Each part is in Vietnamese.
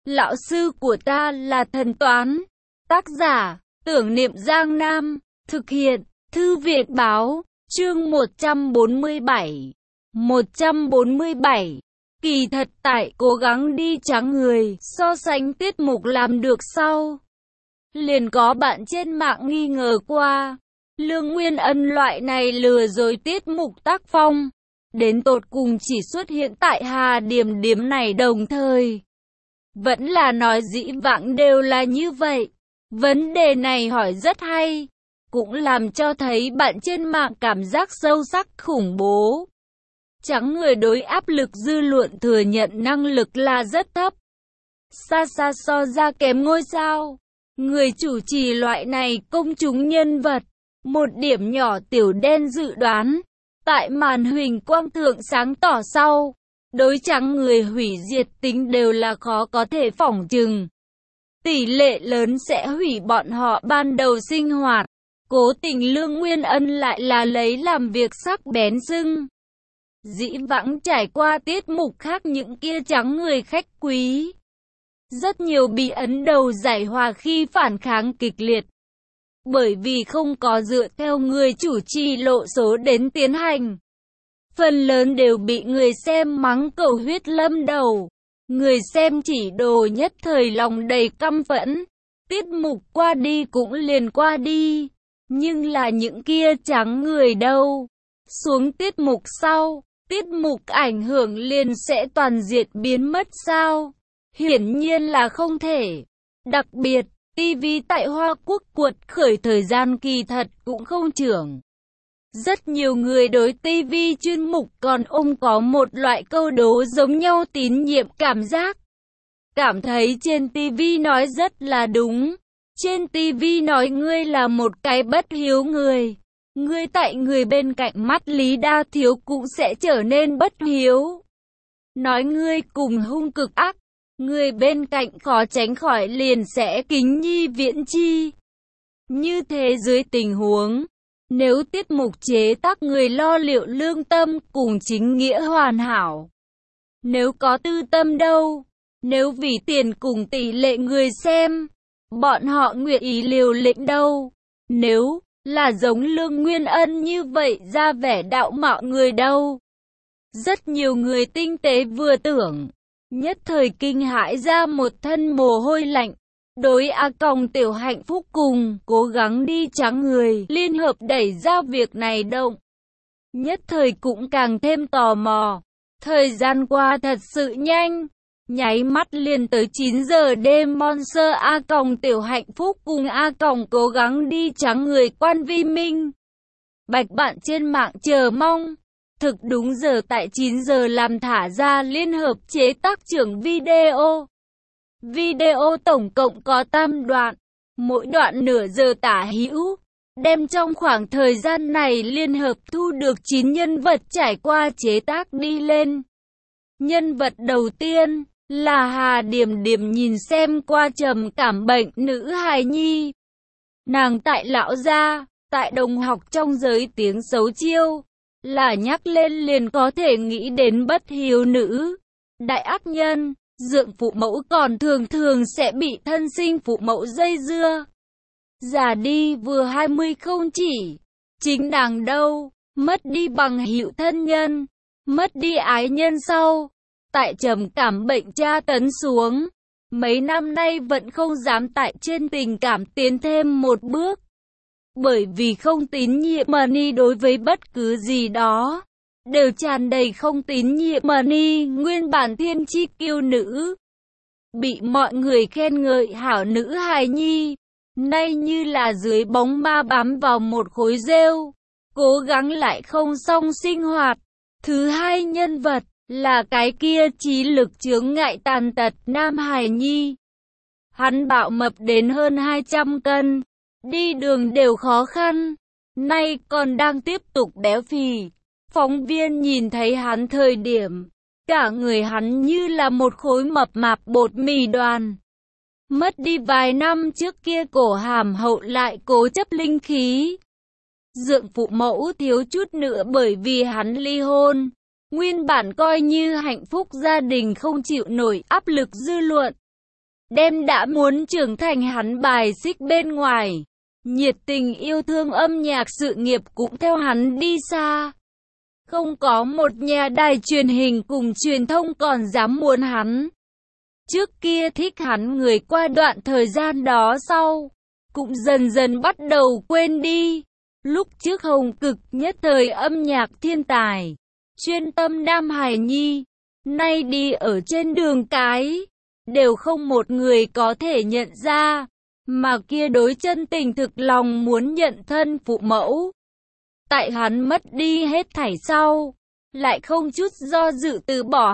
Lão sư của ta là thần toán. Tác giả, Tưởng Niệm Giang Nam. Thực hiện, Thư viện Báo. Chương 147. 147. Kỳ thật tại cố gắng đi trắng người, so sánh tiết mục làm được sau. Liền có bạn trên mạng nghi ngờ qua, Lương Nguyên Ân loại này lừa dối tiết mục tác phong, đến tột cùng chỉ xuất hiện tại Hà Điểm Điểm này đồng thời. Vẫn là nói dĩ vãng đều là như vậy. Vấn đề này hỏi rất hay, cũng làm cho thấy bạn trên mạng cảm giác sâu sắc khủng bố. Trắng người đối áp lực dư luận thừa nhận năng lực là rất thấp. Xa xa so ra kém ngôi sao. Người chủ trì loại này công chúng nhân vật. Một điểm nhỏ tiểu đen dự đoán. Tại màn huỳnh quang thượng sáng tỏ sau. Đối trắng người hủy diệt tính đều là khó có thể phỏng chừng. Tỷ lệ lớn sẽ hủy bọn họ ban đầu sinh hoạt. Cố tình Lương Nguyên Ân lại là lấy làm việc sắc bén sưng. Dĩ vãng trải qua tiết mục khác những kia trắng người khách quý. Rất nhiều bị ấn đầu giải hòa khi phản kháng kịch liệt. Bởi vì không có dựa theo người chủ trì lộ số đến tiến hành. Phần lớn đều bị người xem mắng cầu huyết lâm đầu. Người xem chỉ đồ nhất thời lòng đầy căm phẫn. Tiết mục qua đi cũng liền qua đi. Nhưng là những kia trắng người đâu. Xuống tiết mục sau, tiết mục ảnh hưởng liền sẽ toàn diện biến mất sao? Hiển nhiên là không thể. Đặc biệt, TV tại Hoa Quốc cuột khởi thời gian kỳ thật cũng không trưởng. Rất nhiều người đối TV chuyên mục còn có một loại câu đố giống nhau tín nhiệm cảm giác. Cảm thấy trên TV nói rất là đúng. Trên TV nói ngươi là một cái bất hiếu người. Ngươi tại người bên cạnh mắt lý đa thiếu cũng sẽ trở nên bất hiếu. Nói ngươi cùng hung cực ác. Người bên cạnh khó tránh khỏi liền sẽ kính nhi viễn chi. Như thế dưới tình huống, nếu tiết mục chế tác người lo liệu lương tâm cùng chính nghĩa hoàn hảo. Nếu có tư tâm đâu, nếu vì tiền cùng tỷ lệ người xem, bọn họ nguyện ý liều lĩnh đâu. Nếu là giống Lương Nguyên Ân như vậy ra vẻ đạo mạo người đâu. Rất nhiều người tinh tế vừa tưởng. Nhất thời kinh hãi ra một thân mồ hôi lạnh. Đối Tiểu Hạnh Phúc cùng cố gắng đi trắng người liên hợp đẩy ra việc này động. Nhất thời cũng càng thêm tò mò. Thời gian qua thật sự nhanh. Nháy mắt liền tới 9 giờ đêm Monster Tiểu Hạnh Phúc cùng cố gắng đi trắng người quan vi minh. Bạch bạn trên mạng chờ mong. Thực đúng giờ tại 9 giờ làm thả ra liên hợp chế tác trưởng video. Video tổng cộng có 8 đoạn, mỗi đoạn nửa giờ tả hữu. Đem trong khoảng thời gian này liên hợp thu được 9 nhân vật trải qua chế tác đi lên. Nhân vật đầu tiên là Hà Điểm Điểm nhìn xem qua trầm cảm bệnh nữ hài nhi. Nàng tại lão gia, tại đồng học trong giới tiếng xấu chiêu. Là nhắc lên liền có thể nghĩ đến bất hiếu nữ, đại ác nhân, dượng phụ mẫu còn thường thường sẽ bị thân sinh phụ mẫu dây dưa. Già đi vừa 20 không chỉ, chính nàng đâu, mất đi bằng hữu thân nhân, mất đi ái nhân sau, tại trầm cảm bệnh tra tấn xuống, mấy năm nay vẫn không dám tại trên tình cảm tiến thêm một bước. Bởi vì không tín nhiệm Money đối với bất cứ gì đó, đều tràn đầy không tín nhiệm Money, nguyên bản thiên chi kiêu nữ. Bị mọi người khen ngợi hảo nữ hài nhi, nay như là dưới bóng ma bám vào một khối rêu, cố gắng lại không xong sinh hoạt. Thứ hai nhân vật, là cái kia trí lực chướng ngại tàn tật nam hài nhi. Hắn bạo mập đến hơn 200 cân. Đi đường đều khó khăn, nay còn đang tiếp tục béo phì. Phóng viên nhìn thấy hắn thời điểm, cả người hắn như là một khối mập mạp bột mì đoàn. Mất đi vài năm trước kia cổ hàm hậu lại cố chấp linh khí. Dượng phụ mẫu thiếu chút nữa bởi vì hắn ly hôn. Nguyên bản coi như hạnh phúc gia đình không chịu nổi áp lực dư luận. đem đã muốn trưởng thành hắn bài xích bên ngoài. Nhiệt tình yêu thương âm nhạc sự nghiệp cũng theo hắn đi xa. Không có một nhà đài truyền hình cùng truyền thông còn dám muốn hắn. Trước kia thích hắn người qua đoạn thời gian đó sau, cũng dần dần bắt đầu quên đi. Lúc trước hồng cực nhất thời âm nhạc thiên tài, chuyên tâm Nam Hải Nhi, nay đi ở trên đường cái, đều không một người có thể nhận ra, mà kia đối chân tình thực lòng muốn nhận thân phụ mẫu. Tại hắn mất đi hết thảy sau, lại không chút do dự từ bỏ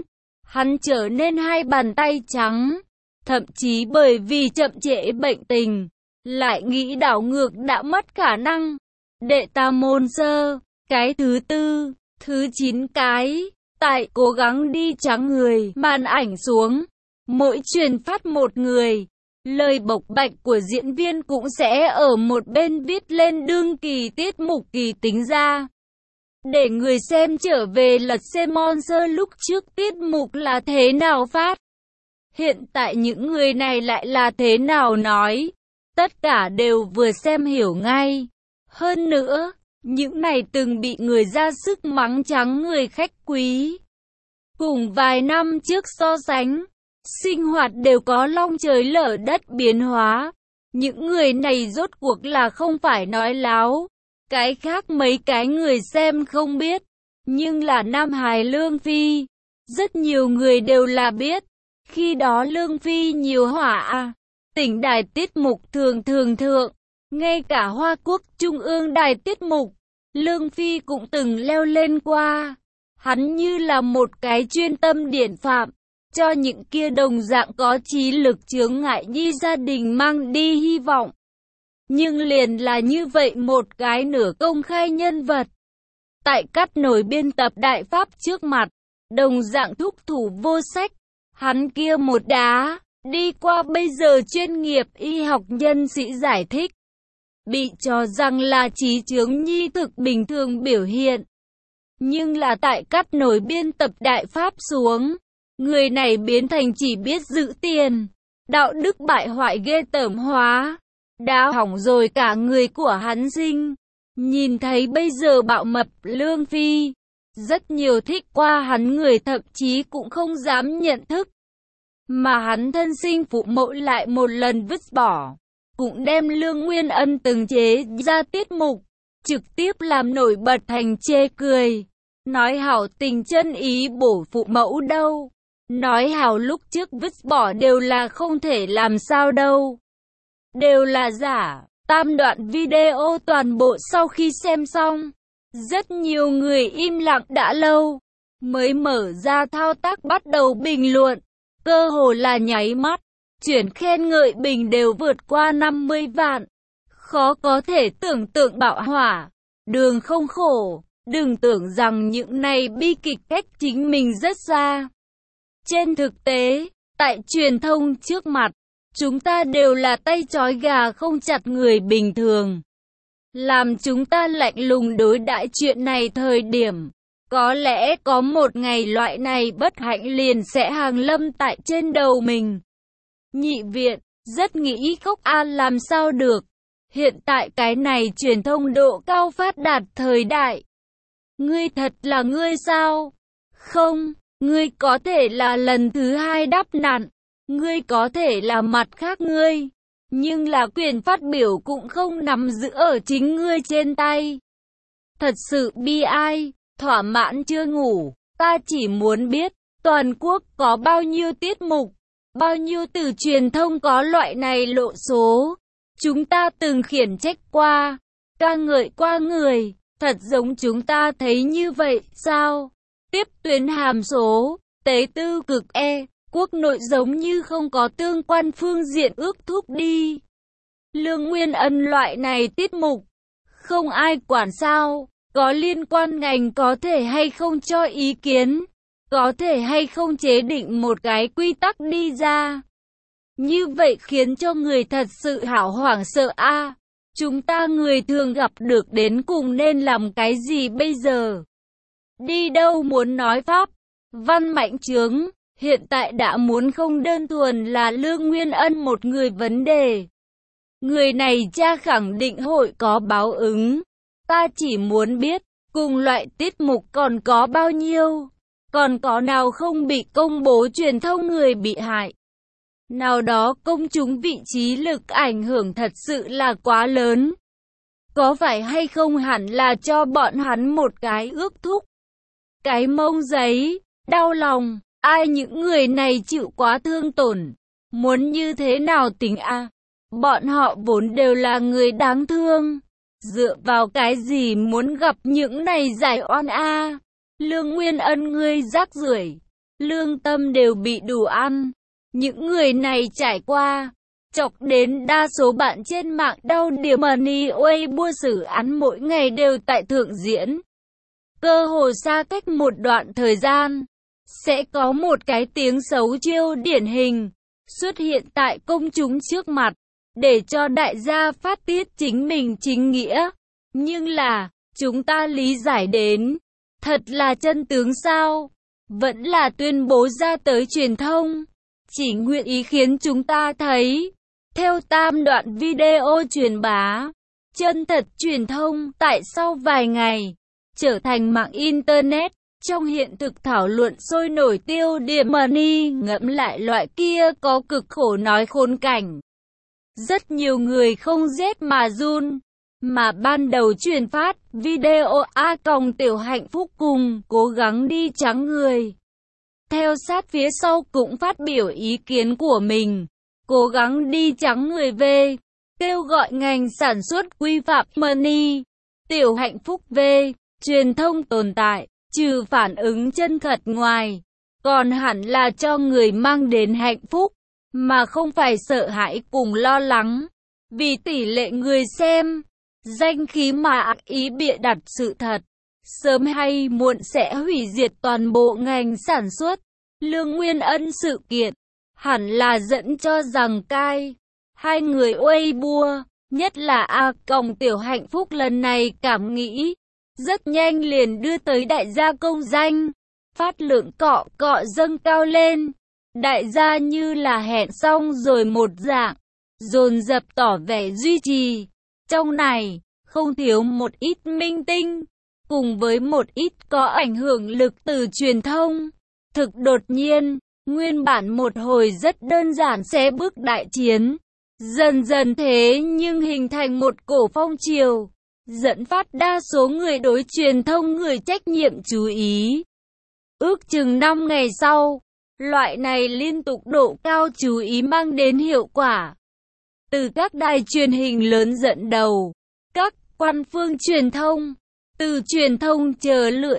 hắn trở nên hai bàn tay trắng, thậm chí bởi vì chậm trễ bệnh tình, lại nghĩ đảo ngược đã mất khả năng. Đệ tam môn sơ, cái thứ tư, thứ 9 cái, tại cố gắng đi trắng người, màn ảnh xuống, mỗi truyền phát một người, lời bộc bạch của diễn viên cũng sẽ ở một bên viết lên đương kỳ tiết mục kỳ tính ra. Để người xem trở về lật xem monster lúc trước tiết mục là thế nào phát. Hiện tại những người này lại là thế nào nói. Tất cả đều vừa xem hiểu ngay. Hơn nữa, những này từng bị người ra sức mắng trắng người khách quý. Cùng vài năm trước so sánh, sinh hoạt đều có long trời lở đất biến hóa. Những người này rốt cuộc là không phải nói láo. Cái khác mấy cái người xem không biết, nhưng là Nam Hải Lương Phi, rất nhiều người đều là biết. Khi đó Lương Phi nhiều hỏa tỉnh đài tiết mục thường thượng, ngay cả Hoa Quốc Trung ương đài tiết mục, Lương Phi cũng từng leo lên qua. Hắn như là một cái chuyên tâm điển phạm, cho những kia đồng dạng có trí lực chướng ngại nhi gia đình mang đi hy vọng. Nhưng liền là như vậy một cái nửa công khai nhân vật. Tại cắt nổi biên tập Đại Pháp trước mặt, đồng dạng thúc thủ vô sách, hắn kia một đá, đi qua bây giờ chuyên nghiệp y học nhân sĩ giải thích. Bị cho rằng là trí chướng nhi thực bình thường biểu hiện. Nhưng là tại cắt nổi biên tập Đại Pháp xuống, người này biến thành chỉ biết giữ tiền, đạo đức bại hoại ghê tởm hóa. Đã hỏng rồi cả người của hắn sinh. Nhìn thấy bây giờ bạo mập Lương Phi, rất nhiều thích qua hắn người thậm chí cũng không dám nhận thức. Mà hắn thân sinh phụ mẫu lại một lần vứt bỏ. Cũng đem Lương Nguyên Ân từng chế ra tiết mục, trực tiếp làm nổi bật thành chê cười. Nói hảo tình chân ý bổ phụ mẫu đâu. Nói hảo lúc trước vứt bỏ đều là không thể làm sao đâu. Đều là giả. Tam đoạn video toàn bộ sau khi xem xong, rất nhiều người im lặng đã lâu, mới mở ra thao tác bắt đầu bình luận, cơ hồ là nháy mắt, chuyển khen ngợi bình đều vượt qua 50 vạn. Khó có thể tưởng tượng bạo hỏa, đường không khổ, đừng tưởng rằng những này bi kịch cách chính mình rất xa. Trên thực tế, tại truyền thông trước mặt, chúng ta đều là tay trói gà không chặt người bình thường. Làm chúng ta lạnh lùng đối đãi chuyện này thời điểm, có lẽ có một ngày loại này bất hạnh liền sẽ hàng lâm tại trên đầu mình. Nhị viện, rất nghĩ khóc làm sao được. Hiện tại cái này truyền thông độ cao phát đạt thời đại. Ngươi thật là ngươi sao? Không, ngươi có thể là lần thứ hai đáp nạn. Ngươi có thể là mặt khác ngươi, nhưng là quyền phát biểu cũng không nắm giữ ở chính ngươi trên tay. Thật sự bi ai, thỏa mãn chưa ngủ, ta chỉ muốn biết, toàn quốc có bao nhiêu tiết mục, bao nhiêu từ truyền thông có loại này lộ số. Chúng ta từng khiển trách qua, ca ngợi qua người, thật giống chúng ta thấy như vậy, sao? Tiếp tuyến hàm số, tế tư cực quốc nội giống như không có tương quan phương diện ước thúc đi. Lương Nguyên Ân loại này tiết mục, không ai quản sao, có liên quan ngành có thể hay không cho ý kiến, có thể hay không chế định một cái quy tắc đi ra. Như vậy khiến cho người thật sự hảo hoảng sợ chúng ta người thường gặp được đến cùng nên làm cái gì bây giờ? Đi đâu muốn nói pháp, văn mạnh chướng. Hiện tại đã muốn không đơn thuần là Lương Nguyên Ân một người vấn đề. Người này cha khẳng định hội có báo ứng. Ta chỉ muốn biết, cùng loại tiết mục còn có bao nhiêu? Còn có nào không bị công bố truyền thông người bị hại? Nào đó công chúng vị trí lực ảnh hưởng thật sự là quá lớn. Có phải hay không hẳn là cho bọn hắn một cái ước thúc. Cái mông giấy, đau lòng, ai những người này chịu quá thương tổn. Muốn như thế nào tính a? Bọn họ vốn đều là người đáng thương. Dựa vào cái gì muốn gặp những này giải oan a? Lương Nguyên Ân ngươi rác rưởi, lương tâm đều bị đủ ăn. Những người này trải qua, chọc đến đa số bạn trên mạng đau điểm money Weibo xử án mỗi ngày đều tại thượng diễn. Cơ hồ xa cách một đoạn thời gian, sẽ có một cái tiếng xấu chiêu điển hình, xuất hiện tại công chúng trước mặt, để cho đại gia phát tiết chính mình chính nghĩa. Nhưng là, chúng ta lý giải đến, thật là chân tướng sao? Vẫn là tuyên bố ra tới truyền thông, chỉ nguyện ý khiến chúng ta thấy. Theo tam đoạn video truyền bá, chân thật truyền thông tại sau vài ngày, trở thành mạng Internet, trong hiện thực thảo luận sôi nổi tiêu điểm money ngẫm lại loại kia có cực khổ nói khốn cảnh. Rất nhiều người không rét mà run, mà ban đầu truyền phát video Tiểu Hạnh Phúc cùng cố gắng đi trắng người. Theo sát phía sau cũng phát biểu ý kiến của mình, cố gắng đi trắng người về, kêu gọi ngành sản xuất quy phạm money. Tiểu Hạnh Phúc về, truyền thông tồn tại, trừ phản ứng chân thật ngoài, còn hẳn là cho người mang đến hạnh phúc, mà không phải sợ hãi cùng lo lắng. Vì tỷ lệ người xem, danh khí mà ác ý bịa đặt sự thật, sớm hay muộn sẽ hủy diệt toàn bộ ngành sản xuất. Lương Nguyên Ân sự kiện, hẳn là dẫn cho rằng hai người Weibo, nhất là Tiểu Hạnh Phúc lần này cảm nghĩ, rất nhanh liền đưa tới đại gia công danh, phát lượng cọ dâng cao lên. Đại gia như là hẹn xong rồi một dạng, dồn dập tỏ vẻ duy trì. Trong này, không thiếu một ít minh tinh, cùng với một ít có ảnh hưởng lực từ truyền thông. Thực đột nhiên, nguyên bản một hồi rất đơn giản xé bước đại chiến, dần dần thế nhưng hình thành một cổ phong triều, dẫn phát đa số người đối truyền thông người trách nhiệm chú ý. Ước chừng 5 ngày sau, loại này liên tục độ cao chú ý mang đến hiệu quả. Từ các đài truyền hình lớn dẫn đầu, các quan phương truyền thông, từ truyền thông chờ lựa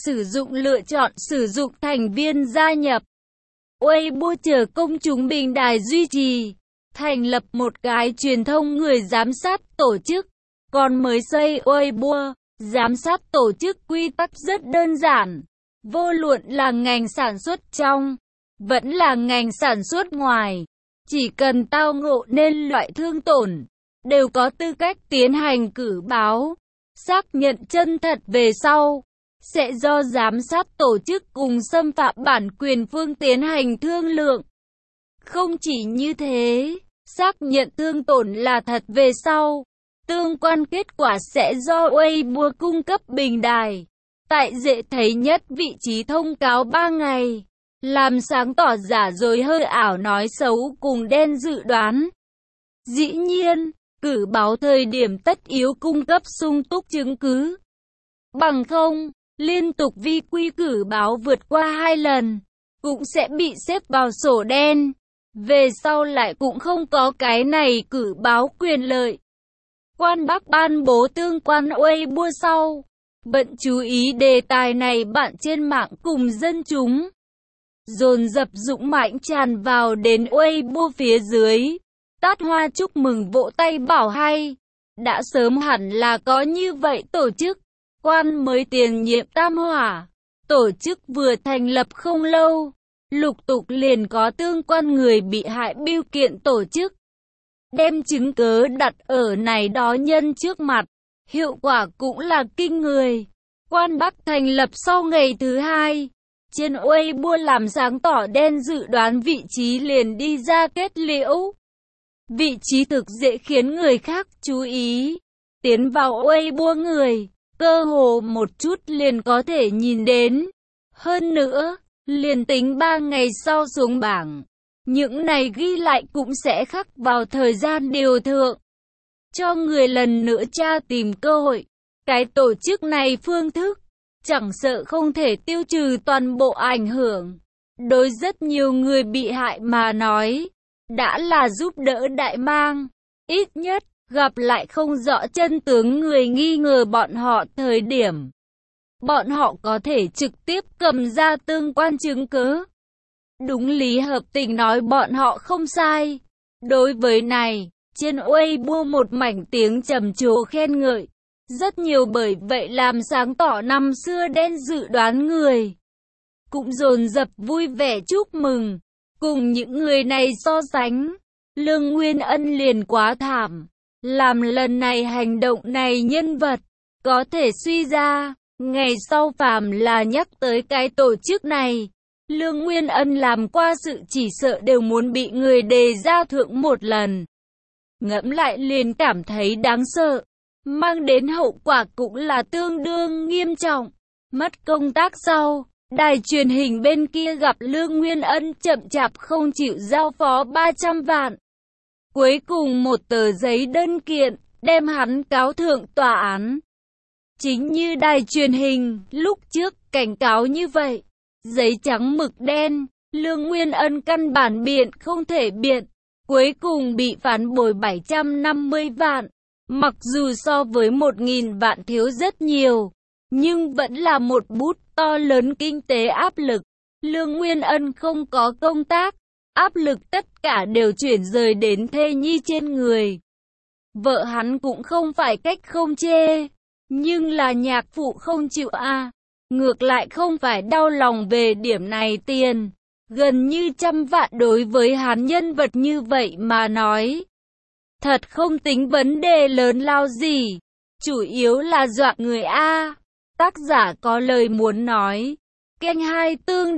chọn sử dụng thành viên gia nhập. Weibo chờ công chúng bình đài duy trì, thành lập một cái truyền thông người giám sát tổ chức. Còn mới xây Weibo, giám sát tổ chức quy tắc rất đơn giản. Vô luận là ngành sản xuất trong, vẫn là ngành sản xuất ngoài, chỉ cần tao ngộ nên loại thương tổn, đều có tư cách tiến hành cử báo, xác nhận chân thật về sau, sẽ do giám sát tổ chức cùng xâm phạm bản quyền phương tiến hành thương lượng. Không chỉ như thế, xác nhận thương tổn là thật về sau, tương quan kết quả sẽ do Weibo cung cấp bình đài. Tại dễ thấy nhất vị trí thông cáo 3 ngày, làm sáng tỏ giả dối hơi ảo nói xấu cùng đen dự đoán. Dĩ nhiên, cử báo thời điểm tất yếu cung cấp sung túc chứng cứ. Bằng không, liên tục vi quy cử báo vượt qua 2 lần, cũng sẽ bị xếp vào sổ đen. Về sau lại cũng không có cái này cử báo quyền lợi. Quan Bắc ban bố tương quan Weibo sau. Bận chú ý đề tài này bạn trên mạng cùng dân chúng. Dồn dập dũng mãnh tràn vào đến Weibo phía dưới. Tát hoa chúc mừng vỗ tay bảo hay. Đã sớm hẳn là có như vậy tổ chức. Quan mới tiền nhiệm Tam Hỏa. Tổ chức vừa thành lập không lâu. Lục tục liền có tương quan người bị hại biêu kiện tổ chức. Đem chứng cớ đặt ở này đó nhân trước mặt. Hiệu quả cũng là kinh người. Quan Bắc thành lập sau ngày thứ 2, Trên Weibo làm sáng tỏ đen dự đoán vị trí liền đi ra kết liễu. Vị trí thực dễ khiến người khác chú ý. Tiến vào Weibo người, cơ hồ một chút liền có thể nhìn đến. Hơn nữa, liền tính 3 ngày sau xuống bảng, những này ghi lại cũng sẽ khắc vào thời gian điều thượng. Cho người lần nữa tra tìm cơ hội. Cái tổ chức này phương thức, chẳng sợ không thể tiêu trừ toàn bộ ảnh hưởng. Đối rất nhiều người bị hại mà nói, đã là giúp đỡ đại mang. Ít nhất, gặp lại không rõ chân tướng người nghi ngờ bọn họ thời điểm. Bọn họ có thể trực tiếp cầm ra tương quan chứng cứ. Đúng lý hợp tình nói bọn họ không sai. Đối với này, trên Weibo một mảnh tiếng trầm trồ khen ngợi. Rất nhiều bởi vậy làm sáng tỏ năm xưa đen dự đoán người. Cũng dồn dập vui vẻ chúc mừng. Cùng những người này so sánh, Lương Nguyên Ân liền quá thảm. Làm lần này hành động này nhân vật, có thể suy ra, ngày sau phàm là nhắc tới cái tổ chức này. Lương Nguyên Ân làm qua sự chỉ sợ đều muốn bị người đề ra thượng một lần. Ngẫm lại liền cảm thấy đáng sợ. Mang đến hậu quả cũng là tương đương nghiêm trọng. Mất công tác sau, đài truyền hình bên kia gặp Lương Nguyên Ân chậm chạp không chịu giao phó 300 vạn. Cuối cùng một tờ giấy đơn kiện, đem hắn cáo thượng tòa án. Chính như đài truyền hình, lúc trước cảnh cáo như vậy. Giấy trắng mực đen, Lương Nguyên Ân căn bản biện không thể biện. Cuối cùng bị phán bồi 750 vạn. Mặc dù so với 1.000 vạn thiếu rất nhiều, nhưng vẫn là một bút to lớn kinh tế áp lực. Lương Nguyên Ân không có công tác, áp lực tất cả đều chuyển rời đến thê nhi trên người. Vợ hắn cũng không phải cách không chê, nhưng là nhạc phụ không chịu ngược lại không phải đau lòng về điểm này tiền. Gần như 100 vạn đối với hắn nhân vật như vậy mà nói. Thật không tính vấn đề lớn lao gì, chủ yếu là dọa người Tác giả có lời muốn nói. Kênh 2 tương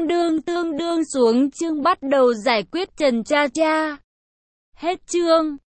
đương xuống chương bắt đầu giải quyết Trần Cha Cha. Hết chương.